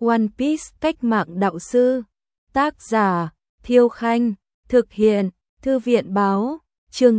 One Piece cách mạng đạo sư. Tác giả Thiêu Khanh. Thực hiện Thư viện Báo. Chương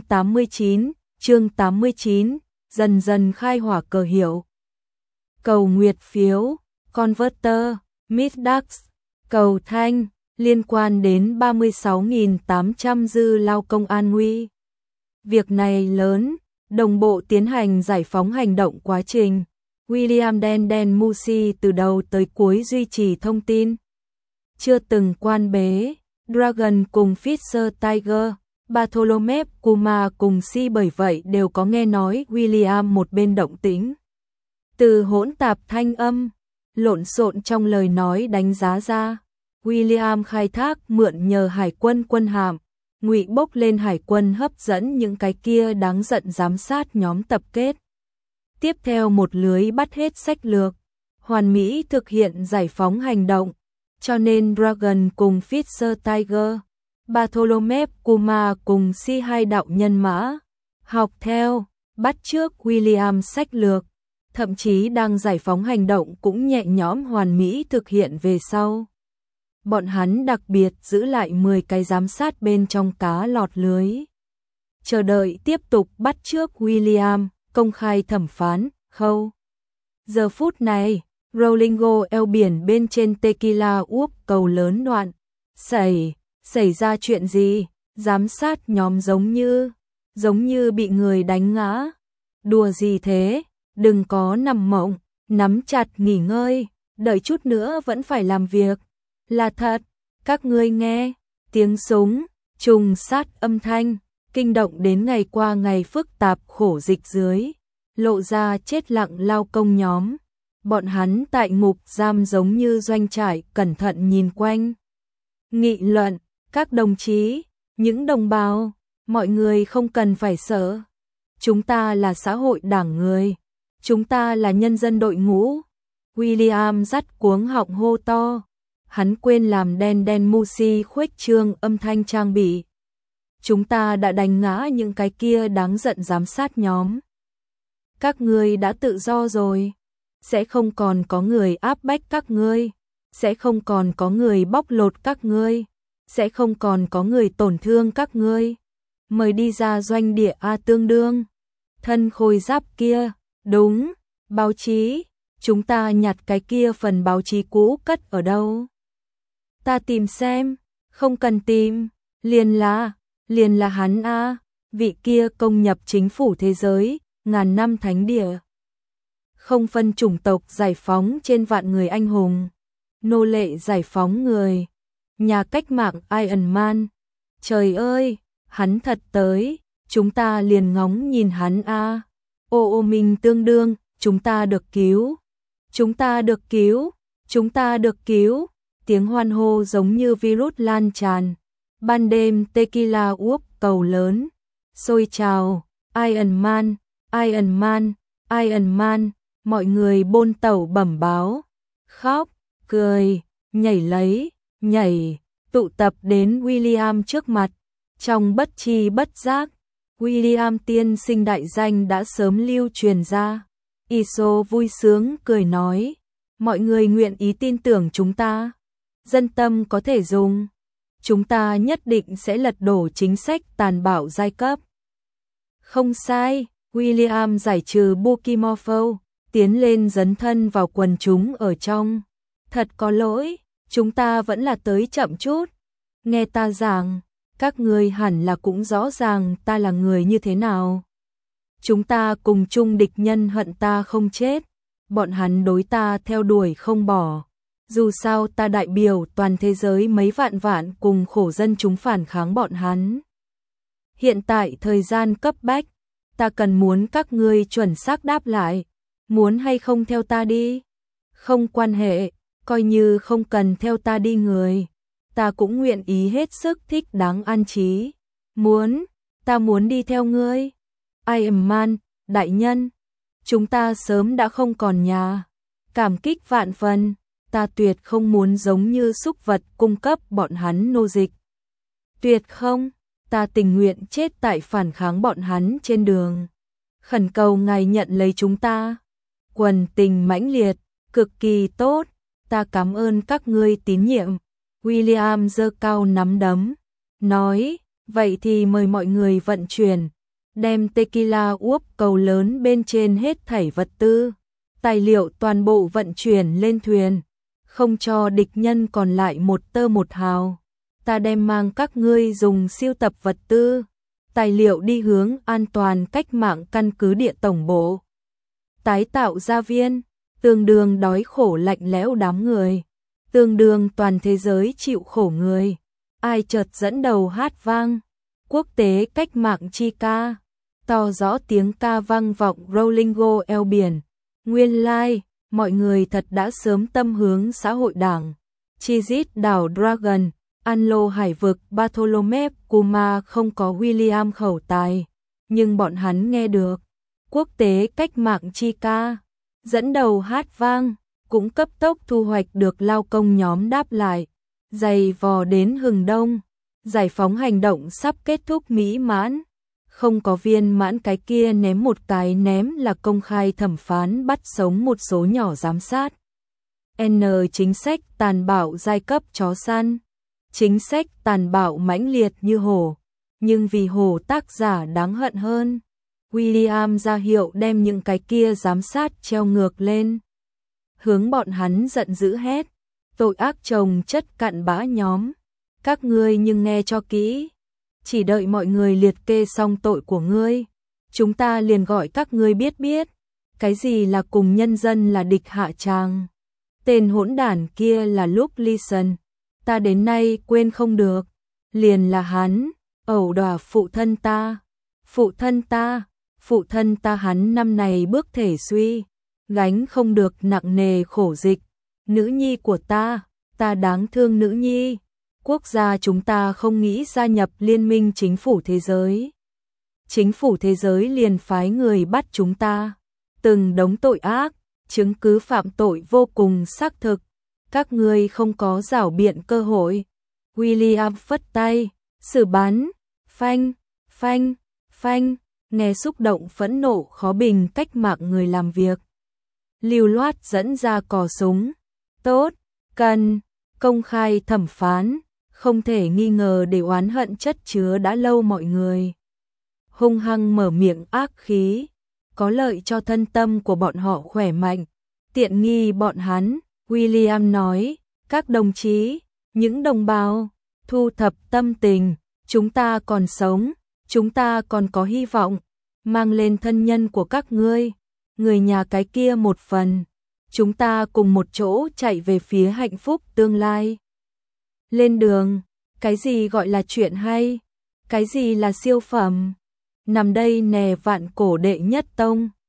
89, dần dần khai hỏa cờ hiệu. Cầu nguyệt phiếu, Converter, Midax, cầu thanh, liên quan đến 36.800 dư lao công an nguy. Việc này lớn, đồng bộ tiến hành giải phóng hành động quá trình. William Den Musi từ đầu tới cuối duy trì thông tin. Chưa từng quan bế, Dragon cùng Fisher Tiger, Bartholomew Kuma cùng Si bởi vậy đều có nghe nói William một bên động tĩnh. Từ hỗn tạp thanh âm, lộn xộn trong lời nói đánh giá ra, William khai thác mượn nhờ hải quân quân hạm, ngụy bốc lên hải quân hấp dẫn những cái kia đáng giận giám sát nhóm tập kết. Tiếp theo một lưới bắt hết sách lược, hoàn mỹ thực hiện giải phóng hành động, cho nên Dragon cùng Fisher Tiger, Bartholomew Kuma cùng Si hai đạo nhân mã, học theo, bắt chước William sách lược, thậm chí đang giải phóng hành động cũng nhẹ nhõm hoàn mỹ thực hiện về sau. Bọn hắn đặc biệt giữ lại 10 cái giám sát bên trong cá lọt lưới. Chờ đợi tiếp tục bắt chước William, công khai thẩm phán, khâu. Giờ phút này, Rollingo eo biển bên trên Tequila Úp cầu lớn đoạn. Xảy ra chuyện gì? Giám sát nhóm giống như bị người đánh ngã. Đùa gì thế? Đừng có nằm mộng, nắm chặt nghỉ ngơi, đợi chút nữa vẫn phải làm việc. Là thật, các ngươi nghe, tiếng súng, trùng sát âm thanh, kinh động đến ngày qua ngày phức tạp khổ dịch dưới, lộ ra chết lặng lao công nhóm. Bọn hắn tại ngục giam giống như doanh trại cẩn thận nhìn quanh. Nghị luận, các đồng chí, những đồng bào, mọi người không cần phải sợ. Chúng ta là xã hội đảng người, chúng ta là nhân dân đội ngũ. William dắt cuống họng hô to. Hắn quên làm Den Musi khuếch trương âm thanh trang bị. Chúng ta đã đánh ngã những cái kia đáng giận giám sát nhóm. Các ngươi đã tự do rồi. Sẽ không còn có người áp bách các ngươi. Sẽ không còn có người bóc lột các ngươi. Sẽ không còn có người tổn thương các ngươi. Mời đi ra doanh địa A tương đương. Thân khôi giáp kia, đúng, báo chí. Chúng ta nhặt cái kia phần báo chí cũ cất ở đâu? Ta tìm xem, không cần tìm, liền là hắn a, vị kia công nhập chính phủ thế giới, ngàn năm thánh địa. Không phân chủng tộc giải phóng trên vạn người anh hùng, nô lệ giải phóng người, nhà cách mạng Iron Man. Trời ơi, hắn thật tới, chúng ta liền ngóng nhìn hắn a. Ô mình tương đương, chúng ta được cứu, chúng ta được cứu, chúng ta được cứu. Tiếng hoan hô giống như virus lan tràn. Ban đêm Tequila Úp cầu lớn, sôi trào, Iron Man, Iron Man, Iron Man, mọi người bôn tẩu bẩm báo, khóc, cười, nhảy, tụ tập đến William trước mặt. Trong bất tri bất giác, William tiên sinh đại danh đã sớm lưu truyền ra. Iso vui sướng cười nói, mọi người nguyện ý tin tưởng chúng ta. Dân tâm có thể dùng. Chúng ta nhất định sẽ lật đổ chính sách tàn bạo giai cấp. Không sai, William giải trừ Bukimorpho, tiến lên dấn thân vào quần chúng ở trong. Thật có lỗi, chúng ta vẫn là tới chậm chút. Nghe ta giảng, các ngươi hẳn là cũng rõ ràng ta là người như thế nào. Chúng ta cùng chung địch nhân hận ta không chết, bọn hắn đối ta theo đuổi không bỏ. Dù sao ta đại biểu toàn thế giới mấy vạn cùng khổ dân chúng phản kháng bọn hắn. Hiện tại thời gian cấp bách, ta cần muốn các ngươi chuẩn xác đáp lại, muốn hay không theo ta đi. Không quan hệ, coi như không cần theo ta đi người, ta cũng nguyện ý hết sức thích đáng an trí. Ta muốn đi theo ngươi. Iron Man, đại nhân, chúng ta sớm đã không còn nhà. Cảm kích vạn phần. Ta tuyệt không muốn giống như súc vật cung cấp bọn hắn nô dịch. Tuyệt không, ta tình nguyện chết tại phản kháng bọn hắn trên đường. Khẩn cầu ngài nhận lấy chúng ta. Quần tình mãnh liệt, cực kỳ tốt, ta cảm ơn các ngươi tín nhiệm. William giơ cao nắm đấm, nói, vậy thì mời mọi người vận chuyển, đem tequila uống cầu lớn bên trên hết thảy vật tư, tài liệu toàn bộ vận chuyển lên thuyền, không cho địch nhân còn lại một tơ một hào. Ta đem mang các ngươi dùng siêu tập vật tư, tài liệu đi hướng an toàn cách mạng căn cứ địa tổng bộ. Tái tạo gia viên, tương đương đói khổ lạnh lẽo đám người, tương đương toàn thế giới chịu khổ người. Ai chợt dẫn đầu hát vang, quốc tế cách mạng chi ca, to rõ tiếng ca vang vọng Rolling Go eo biển. Nguyên lai, mọi người thật đã sớm tâm hướng xã hội đảng. Chizit đảo Dragon, An Lô hải vực Bartholomew Kuma không có William khẩu tài, nhưng bọn hắn nghe được. Quốc tế cách mạng chi ca, dẫn đầu hát vang, cũng cấp tốc thu hoạch được lao công nhóm đáp lại. Dày vò đến hừng đông, giải phóng hành động sắp kết thúc mỹ mãn. Không có viên mãn cái kia ném một cái ném là công khai thẩm phán bắt sống một số nhỏ giám sát. N chính sách tàn bạo giai cấp chó săn. Chính sách tàn bạo mãnh liệt như hổ, nhưng vì hổ tác giả đáng hận hơn. William ra hiệu đem những cái kia giám sát treo ngược lên. Hướng bọn hắn giận dữ hét, tội ác chồng chất cặn bã nhóm. Các ngươi nhưng nghe cho kỹ, chỉ đợi mọi người liệt kê xong tội của ngươi, chúng ta liền gọi các ngươi biết cái gì là cùng nhân dân là địch hạ tràng. Tên hỗn đản kia là Luke Leeson, ta đến nay quên không được, liền là hắn, ẩu đả phụ thân ta, phụ thân ta hắn năm này bước thể suy, gánh không được nặng nề khổ dịch, nữ nhi của ta đáng thương nữ nhi. Quốc gia chúng ta không nghĩ gia nhập liên minh chính phủ thế giới. Chính phủ thế giới liền phái người bắt chúng ta. Từng đống tội ác, chứng cứ phạm tội vô cùng xác thực. Các ngươi không có rảo biện cơ hội. William phất tay, xử bắn, phanh, nghe xúc động phẫn nộ khó bình cách mạng người làm việc. Lưu loát dẫn ra cò súng. Tốt, cần, công khai thẩm phán. Không thể nghi ngờ để oán hận chất chứa đã lâu mọi người. Hung hăng mở miệng ác khí, có lợi cho thân tâm của bọn họ khỏe mạnh, tiện nghi bọn hắn. William nói, các đồng chí, những đồng bào, thu thập tâm tình, chúng ta còn sống, chúng ta còn có hy vọng, mang lên thân nhân của các ngươi, người nhà cái kia một phần, chúng ta cùng một chỗ chạy về phía hạnh phúc tương lai. Lên đường, cái gì gọi là chuyện hay, cái gì là siêu phẩm, nằm đây nè vạn cổ đệ nhất tông.